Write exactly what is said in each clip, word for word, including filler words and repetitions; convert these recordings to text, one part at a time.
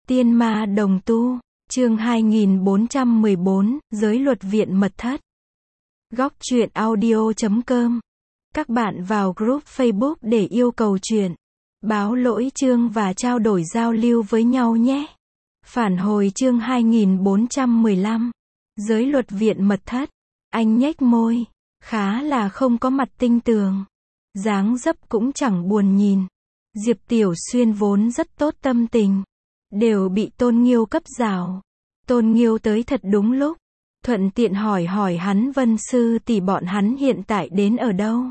Tiên ma đồng tu, chương hai nghìn bốn trăm mười bốn, giới luật viện mật thất. Góc truyện audio chấm com. Các bạn vào group Facebook để yêu cầu truyện, báo lỗi chương và trao đổi giao lưu với nhau nhé. Phản hồi chương hai nghìn bốn trăm mười lăm. Giới luật viện mật thất. Anh nhếch môi, khá là không có mặt tinh tường. Dáng dấp cũng chẳng buồn nhìn. Diệp Tiểu Xuyên vốn rất tốt tâm tình, đều bị Tôn Nghiêu cấp rào. Tôn Nghiêu tới thật đúng lúc, thuận tiện hỏi hỏi hắn Vân sư tỷ bọn hắn hiện tại đến ở đâu.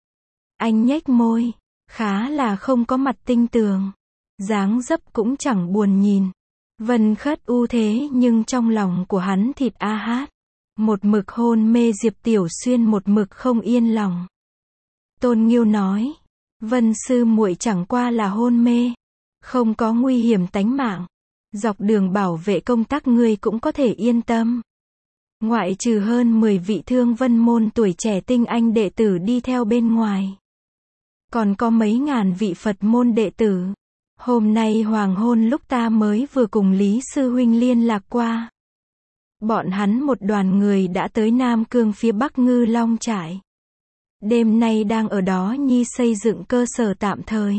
Anh nhếch môi, khá là không có mặt tinh tường. Dáng dấp cũng chẳng buồn nhìn. Vân Khất ưu thế nhưng trong lòng của hắn thịt a hát. Một mực hôn mê Diệp Tiểu Xuyên một mực không yên lòng. Tôn Nghiêu nói, Vân sư muội chẳng qua là hôn mê, không có nguy hiểm tánh mạng. Dọc đường bảo vệ công tác ngươi cũng có thể yên tâm. Ngoại trừ hơn mười vị Thương Vân môn tuổi trẻ tinh anh đệ tử đi theo bên ngoài, còn có mấy ngàn vị Phật môn đệ tử. Hôm nay hoàng hôn lúc ta mới vừa cùng Lý sư huynh liên lạc qua. Bọn hắn một đoàn người đã tới Nam Cương phía Bắc Ngư Long Trại. Đêm nay đang ở đó nhi xây dựng cơ sở tạm thời.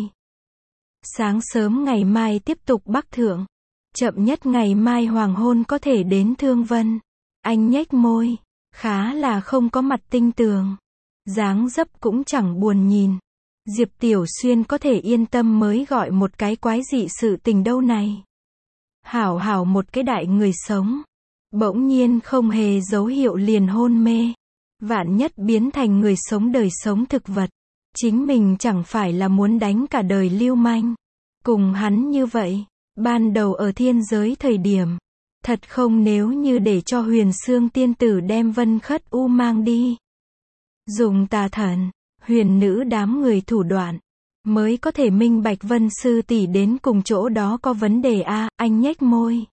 Sáng sớm ngày mai tiếp tục bắc thượng. Chậm nhất ngày mai hoàng hôn có thể đến Thương Vân. Anh nhếch môi, khá là không có mặt tinh tường. Dáng dấp cũng chẳng buồn nhìn. Diệp Tiểu Xuyên có thể yên tâm mới gọi một cái quái dị sự tình đâu này. Hảo hảo một cái đại người sống, bỗng nhiên không hề dấu hiệu liền hôn mê. Vạn nhất biến thành người sống đời sống thực vật. Chính mình chẳng phải là muốn đánh cả đời lưu manh. Cùng hắn như vậy, ban đầu ở thiên giới thời điểm, thật không nếu như để cho Huyền Xương tiên tử đem Vân Khất u mang đi. Dùng tà thần, huyền nữ đám người thủ đoạn, mới có thể minh bạch Vân sư tỷ đến cùng chỗ đó có vấn đề a. À, anh nhếch môi,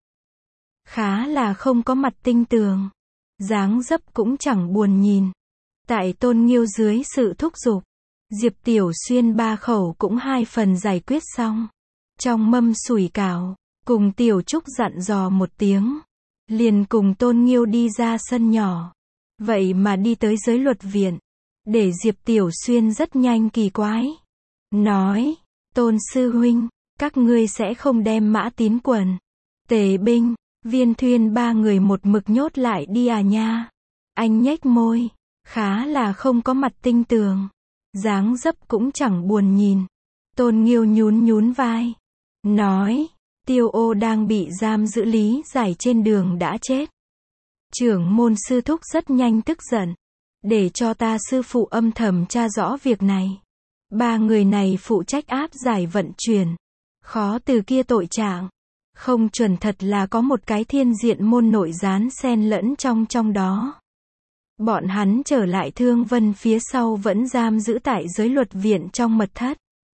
khá là không có mặt tinh tường. Dáng dấp cũng chẳng buồn nhìn. Tại Tôn Nghiêu dưới sự thúc giục, Diệp Tiểu Xuyên ba khẩu cũng hai phần giải quyết xong. Trong mâm sủi cảo, cùng Tiểu Trúc dặn dò một tiếng, liền cùng Tôn Nghiêu đi ra sân nhỏ. Vậy mà đi tới giới luật viện, để Diệp Tiểu Xuyên rất nhanh kỳ quái. Nói, Tôn sư huynh, các ngươi sẽ không đem Mã Tín Quần, Tề Binh, Viên Thuyên ba người một mực nhốt lại đi à nha. Anh nhếch môi, khá là không có mặt tinh tường. Dáng dấp cũng chẳng buồn nhìn. Tôn Nghiêu nhún nhún vai, nói, Tiêu Ô đang bị giam giữ lý giải trên đường đã chết. Trưởng môn sư thúc rất nhanh tức giận, để cho ta sư phụ âm thầm tra rõ việc này. Ba người này phụ trách áp giải vận chuyển, khó từ kia tội trạng. Không chuẩn thật là có một cái thiên diện môn nội gián xen lẫn trong trong đó. Bọn hắn trở lại Thương Vân phía sau vẫn giam giữ tại giới luật viện trong mật thất.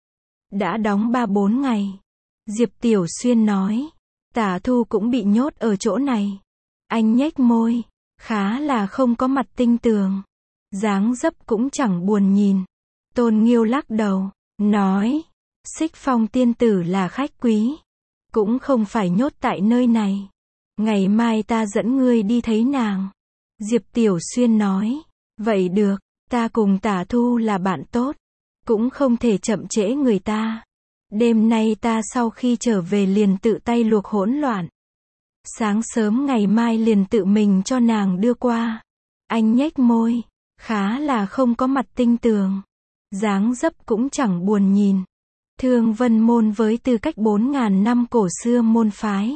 Đã đóng ba bốn ngày. Diệp Tiểu Xuyên nói, Tả Thu cũng bị nhốt ở chỗ này. Anh nhếch môi, khá là không có mặt tinh tường. Dáng dấp cũng chẳng buồn nhìn. Tôn Nghiêu lắc đầu, nói, Xích Phong tiên tử là khách quý, cũng không phải nhốt tại nơi này. Ngày mai ta dẫn ngươi đi thấy nàng. Diệp Tiểu Xuyên nói, vậy được, ta cùng Tả Thu là bạn tốt, cũng không thể chậm trễ người ta. Đêm nay ta sau khi trở về liền tự tay luộc hỗn loạn. Sáng sớm ngày mai liền tự mình cho nàng đưa qua. Anh nhếch môi, khá là không có mặt tinh tường. Dáng dấp cũng chẳng buồn nhìn. Thương Vân môn với tư cách bốn ngàn năm cổ xưa môn phái,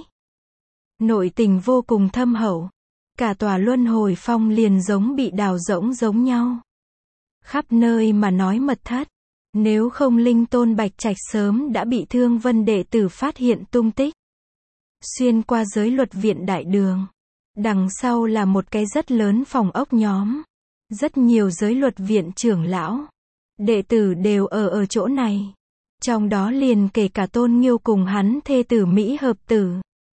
nội tình vô cùng thâm hậu. Cả tòa Luân Hồi Phong liền giống bị đào rỗng giống nhau. Khắp nơi mà nói mật thất. Nếu không Linh Tôn Bạch Trạch sớm đã bị Thương Vân đệ tử phát hiện tung tích. Xuyên qua giới luật viện đại đường. Đằng sau là một cái rất lớn phòng ốc nhóm. Rất nhiều giới luật viện trưởng lão, đệ tử đều ở ở chỗ này. Trong đó liền kể cả Tôn Nghiêu cùng hắn thê tử Mỹ Hợp Tử.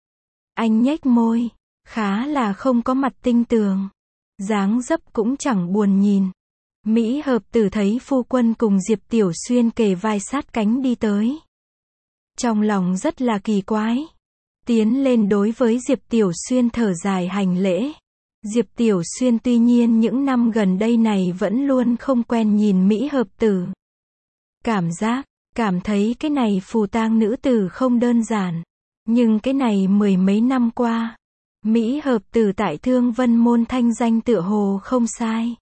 Anh nhếch môi, khá là không có mặt tinh tường. Dáng dấp cũng chẳng buồn nhìn. Mỹ Hợp Tử thấy phu quân cùng Diệp Tiểu Xuyên kề vai sát cánh đi tới. Trong lòng rất là kỳ quái. Tiến lên đối với Diệp Tiểu Xuyên thở dài hành lễ. Diệp Tiểu Xuyên tuy nhiên những năm gần đây này vẫn luôn không quen nhìn Mỹ hợp tử. Cảm giác, cảm thấy cái này phù tang nữ tử không đơn giản. Nhưng cái này mười mấy năm qua, Mỹ hợp tử tại Thương Vân Môn thanh danh tựa hồ không sai.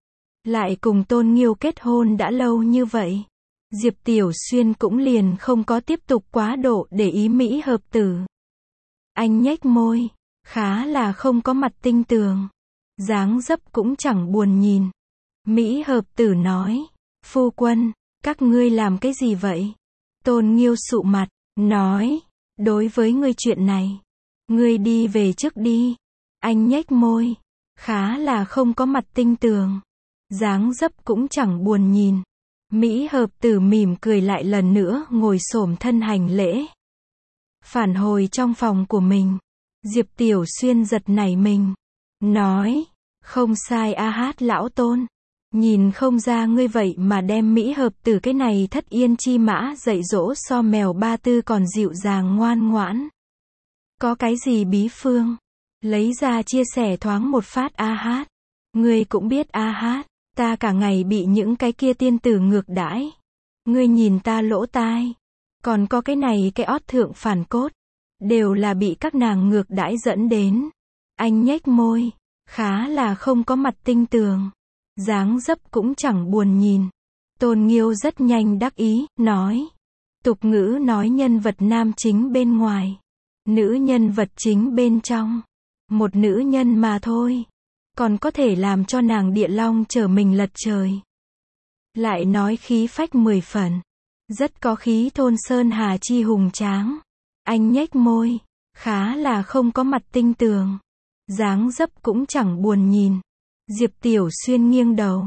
Lại cùng Tôn Nghiêu kết hôn đã lâu như vậy. Diệp Tiểu Xuyên cũng liền không có tiếp tục quá độ để ý Mỹ hợp tử. Anh nhếch môi, khá là không có mặt tinh tường. Dáng dấp cũng chẳng buồn nhìn. Mỹ hợp tử nói, phu quân, các ngươi làm cái gì vậy? Tôn Nghiêu sụ mặt, nói, đối với ngươi chuyện này, ngươi đi về trước đi. Anh nhếch môi, khá là không có mặt tinh tường. Dáng dấp cũng chẳng buồn nhìn. Mỹ hợp tử mỉm cười lại lần nữa ngồi xổm thân hành lễ. Phản hồi trong phòng của mình. Diệp Tiểu Xuyên giật nảy mình. Nói, không sai a hát lão Tôn. Nhìn không ra ngươi vậy mà đem Mỹ hợp tử cái này thất yên chi mã dạy dỗ so mèo ba tư còn dịu dàng ngoan ngoãn. Có cái gì bí phương? Lấy ra chia sẻ thoáng một phát a hát. Ngươi cũng biết a hát, ta cả ngày bị những cái kia tiên tử ngược đãi. Ngươi nhìn ta lỗ tai. Còn có cái này cái ót thượng phản cốt. Đều là bị các nàng ngược đãi dẫn đến. Anh nhếch môi, khá là không có mặt tinh tường. Dáng dấp cũng chẳng buồn nhìn. Tôn Nghiêu rất nhanh đắc ý, nói. Tục ngữ nói nhân vật nam chính bên ngoài. Nữ nhân vật chính bên trong. Một nữ nhân mà thôi. Còn có thể làm cho nàng địa long trở mình lật trời. Lại nói khí phách mười phần. Rất có khí thôn sơn hà chi hùng tráng. Anh nhếch môi, khá là không có mặt tinh tường. Dáng dấp cũng chẳng buồn nhìn. Diệp Tiểu Xuyên nghiêng đầu.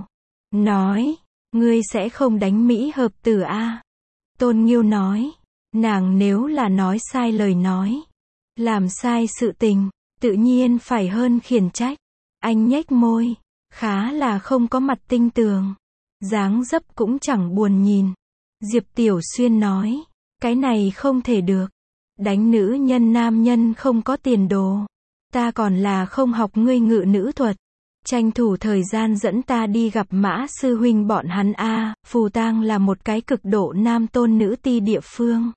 Nói, ngươi sẽ không đánh Mỹ hợp tử a? Tôn Nghiêu nói, nàng nếu là nói sai lời nói. Làm sai sự tình, tự nhiên phải hơn khiển trách. Anh nhếch môi, khá là không có mặt tinh tường. Dáng dấp cũng chẳng buồn nhìn. Diệp Tiểu Xuyên nói, cái này không thể được. Đánh nữ nhân nam nhân không có tiền đồ. Ta còn là không học ngươi ngự nữ thuật. Tranh thủ thời gian dẫn ta đi gặp Mã sư huynh bọn hắn a. Phù Tang là một cái cực độ nam tôn nữ ti địa phương.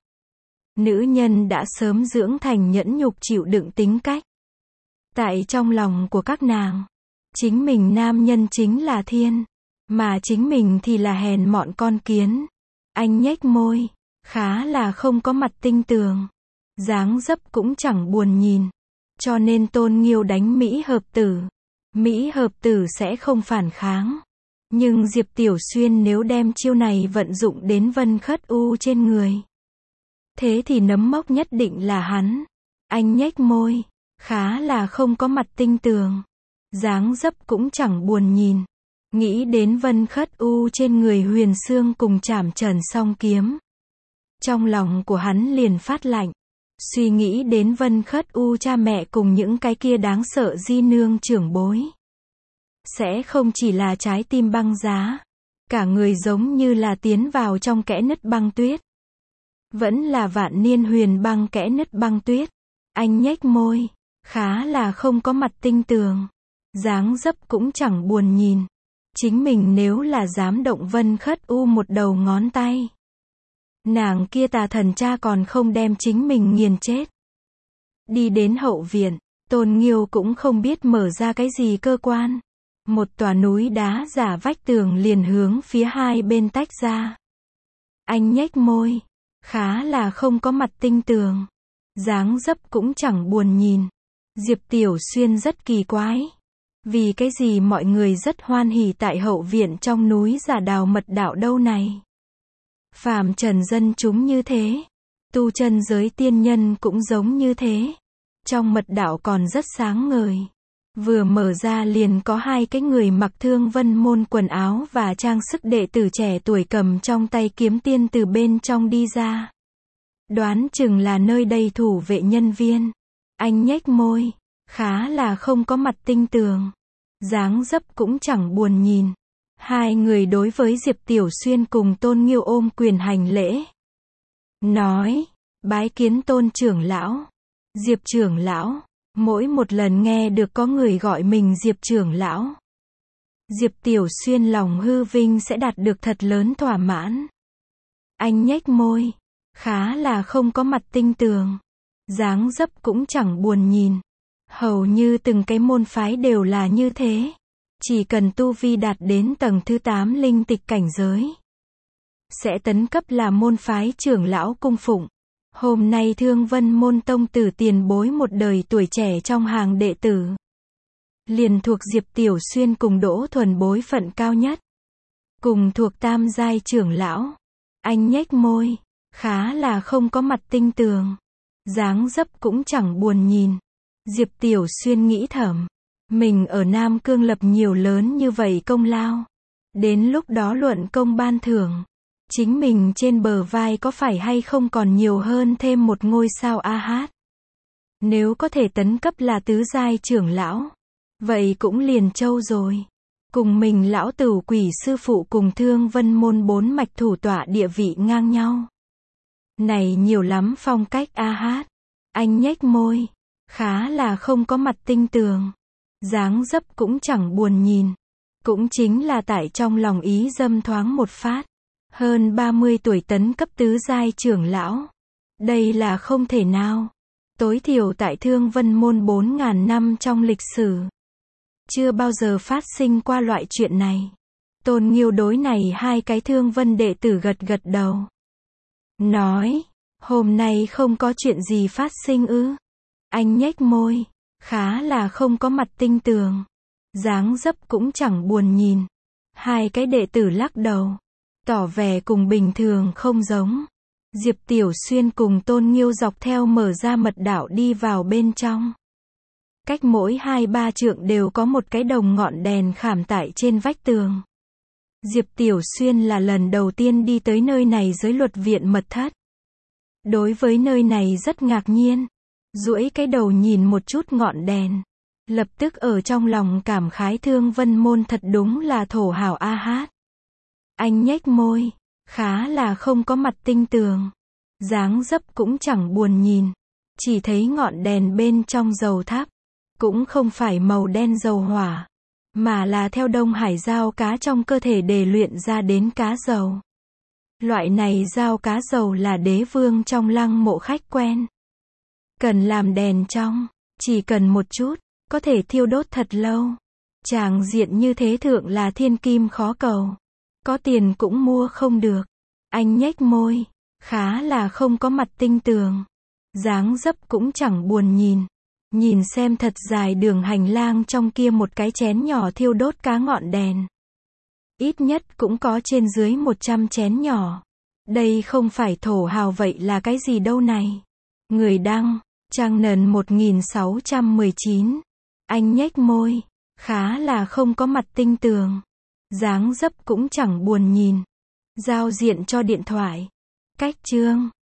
Nữ nhân đã sớm dưỡng thành nhẫn nhục chịu đựng tính cách. Tại trong lòng của các nàng, chính mình nam nhân chính là thiên, mà chính mình thì là hèn mọn con kiến. Anh nhếch môi, khá là không có mặt tinh tường. Dáng dấp cũng chẳng buồn nhìn. Cho nên Tôn Nghiêu đánh Mỹ hợp tử. Mỹ hợp tử sẽ không phản kháng. Nhưng Diệp Tiểu Xuyên nếu đem chiêu này vận dụng đến Vân Khất U trên người, thế thì nấm mốc nhất định là hắn. Anh nhếch môi, khá là không có mặt tinh tường. Dáng dấp cũng chẳng buồn nhìn. Nghĩ đến Vân Khất U trên người Huyền Xương cùng Trảm Trần song kiếm. Trong lòng của hắn liền phát lạnh. Suy nghĩ đến Vân Khất U cha mẹ cùng những cái kia đáng sợ di nương trưởng bối. Sẽ không chỉ là trái tim băng giá. Cả người giống như là tiến vào trong kẽ nứt băng tuyết. Vẫn là vạn niên huyền băng kẽ nứt băng tuyết. Anh nhếch môi, khá là không có mặt tinh tường. Dáng dấp cũng chẳng buồn nhìn. Chính mình nếu là dám động Vân Khất U một đầu ngón tay, nàng kia tà thần cha còn không đem chính mình nghiền chết. Đi đến hậu viện, Tôn Nghiêu cũng không biết mở ra cái gì cơ quan. Một tòa núi đá giả vách tường liền hướng phía hai bên tách ra. Anh nhếch môi, khá là không có mặt tinh tường. Dáng dấp cũng chẳng buồn nhìn. Diệp Tiểu Xuyên rất kỳ quái. Vì cái gì mọi người rất hoan hỉ tại hậu viện trong núi giả đào mật đạo đâu này. Phàm trần dân chúng như thế. Tu chân giới tiên nhân cũng giống như thế. Trong mật đạo còn rất sáng ngời. Vừa mở ra liền có hai cái người mặc Thương Vân Môn quần áo và trang sức đệ tử trẻ tuổi cầm trong tay kiếm tiên từ bên trong đi ra. Đoán chừng là nơi đây thủ vệ nhân viên. Anh nhếch môi, khá là không có mặt tinh tường. Dáng dấp cũng chẳng buồn nhìn. Hai người đối với Diệp Tiểu Xuyên cùng Tôn Nghiêu ôm quyền hành lễ. Nói, bái kiến Tôn trưởng lão. Diệp trưởng lão. Mỗi một lần nghe được có người gọi mình Diệp trưởng lão, Diệp Tiểu Xuyên lòng hư vinh sẽ đạt được thật lớn thỏa mãn. Anh nhếch môi, khá là không có mặt tinh tường, dáng dấp cũng chẳng buồn nhìn. Hầu như từng cái môn phái đều là như thế. Chỉ cần tu vi đạt đến tầng thứ tám linh tịch cảnh giới, sẽ tấn cấp là môn phái trưởng lão cung phụng. Hôm nay Thương Vân môn tông tử tiền bối một đời tuổi trẻ trong hàng đệ tử, liền thuộc Diệp Tiểu Xuyên cùng Đỗ Thuần bối phận cao nhất, cùng thuộc tam giai trưởng lão. Anh nhếch môi, khá là không có mặt tinh tường, dáng dấp cũng chẳng buồn nhìn. Diệp Tiểu Xuyên nghĩ thầm, mình ở Nam Cương lập nhiều lớn như vậy công lao, đến lúc đó luận công ban thưởng, chính mình trên bờ vai có phải hay không còn nhiều hơn thêm một ngôi sao a hát. Nếu có thể tấn cấp là tứ giai trưởng lão, vậy cũng liền châu rồi. Cùng mình lão tử quỷ sư phụ cùng Thương Vân môn bốn mạch thủ tọa địa vị ngang nhau. Này nhiều lắm phong cách a hát. Anh nhếch môi, khá là không có mặt tinh tường, dáng dấp cũng chẳng buồn nhìn. Cũng chính là tại trong lòng ý dâm thoáng một phát. Hơn ba mươi tuổi tấn cấp tứ giai trưởng lão. Đây là không thể nào. Tối thiểu tại Thương Vân môn bốn ngàn năm trong lịch sử, chưa bao giờ phát sinh qua loại chuyện này. Tôn Nghiêu đối này hai cái Thương Vân đệ tử gật gật đầu. Nói, hôm nay không có chuyện gì phát sinh ư? Anh nhếch môi, khá là không có mặt tinh tường, dáng dấp cũng chẳng buồn nhìn. Hai cái đệ tử lắc đầu, tỏ vẻ cùng bình thường không giống. Diệp Tiểu Xuyên cùng Tôn Nghiêu dọc theo mở ra mật đạo đi vào bên trong. Cách mỗi hai ba trượng đều có một cái đồng ngọn đèn khảm tại trên vách tường. Diệp Tiểu Xuyên là lần đầu tiên đi tới nơi này giới luật viện mật thất. Đối với nơi này rất ngạc nhiên. Duỗi cái đầu nhìn một chút ngọn đèn. Lập tức ở trong lòng cảm khái Thương Vân môn thật đúng là thổ hào a hát. Anh nhếch môi, khá là không có mặt tinh tường, dáng dấp cũng chẳng buồn nhìn. Chỉ thấy ngọn đèn bên trong dầu thắp, cũng không phải màu đen dầu hỏa, mà là theo Đông Hải dao cá trong cơ thể để luyện ra đến cá dầu. Loại này dao cá dầu là đế vương trong lăng mộ khách quen. Cần làm đèn trong, chỉ cần một chút, có thể thiêu đốt thật lâu. Tràng diện như thế thượng là thiên kim khó cầu. Có tiền cũng mua không được. Anh nhếch môi, khá là không có mặt tinh tường, dáng dấp cũng chẳng buồn nhìn. Nhìn xem thật dài đường hành lang trong kia một cái chén nhỏ thiêu đốt cá ngọn đèn. Ít nhất cũng có trên dưới một trăm chén nhỏ. Đây không phải thổ hào vậy là cái gì đâu này. Người đăng, trang nền một nghìn sáu trăm mười chín. Anh nhếch môi, khá là không có mặt tinh tường, dáng dấp cũng chẳng buồn nhìn. Giao diện cho điện thoại. Cách chương